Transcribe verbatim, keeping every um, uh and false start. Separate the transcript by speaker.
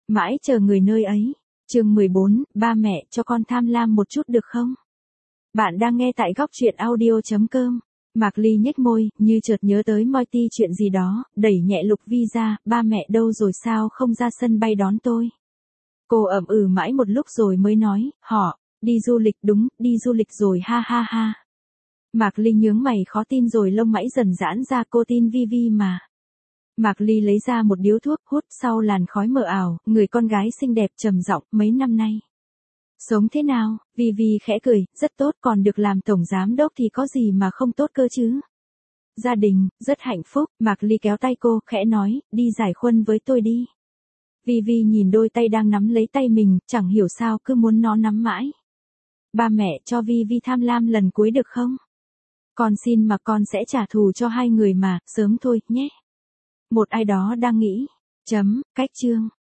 Speaker 1: Mãi chờ người nơi ấy. Chương mười bốn, ba mẹ cho con tham lam một chút được không? Bạn đang nghe tại góc truyện audio chấm com. Mạc Ly nhếch môi, như chợt nhớ tới Moity chuyện gì đó, đẩy nhẹ Lục Vi ra, ba mẹ đâu rồi sao không ra sân bay đón tôi? Cô ậm ừ mãi một lúc rồi mới nói, họ, đi du lịch đúng, đi du lịch rồi ha ha ha. Mạc Ly nhướng mày khó tin rồi lông mày dần giãn ra, cô tin Vi Vi mà. Mạc Ly lấy ra một điếu thuốc hút, sau làn khói mờ ảo, người con gái xinh đẹp trầm giọng, mấy năm nay. Sống thế nào? Vi Vi khẽ cười, rất tốt, còn được làm tổng giám đốc thì có gì mà không tốt cơ chứ. Gia đình, rất hạnh phúc. Mạc Ly kéo tay cô, khẽ nói, đi giải khuân với tôi đi. Vi Vi nhìn đôi tay đang nắm lấy tay mình, chẳng hiểu sao cứ muốn nó nắm mãi. Ba mẹ cho Vi Vi tham lam lần cuối được không? Con xin mà, con sẽ trả thù cho hai người mà, sớm thôi, nhé. Một ai đó đang nghĩ. Chấm, cách chương.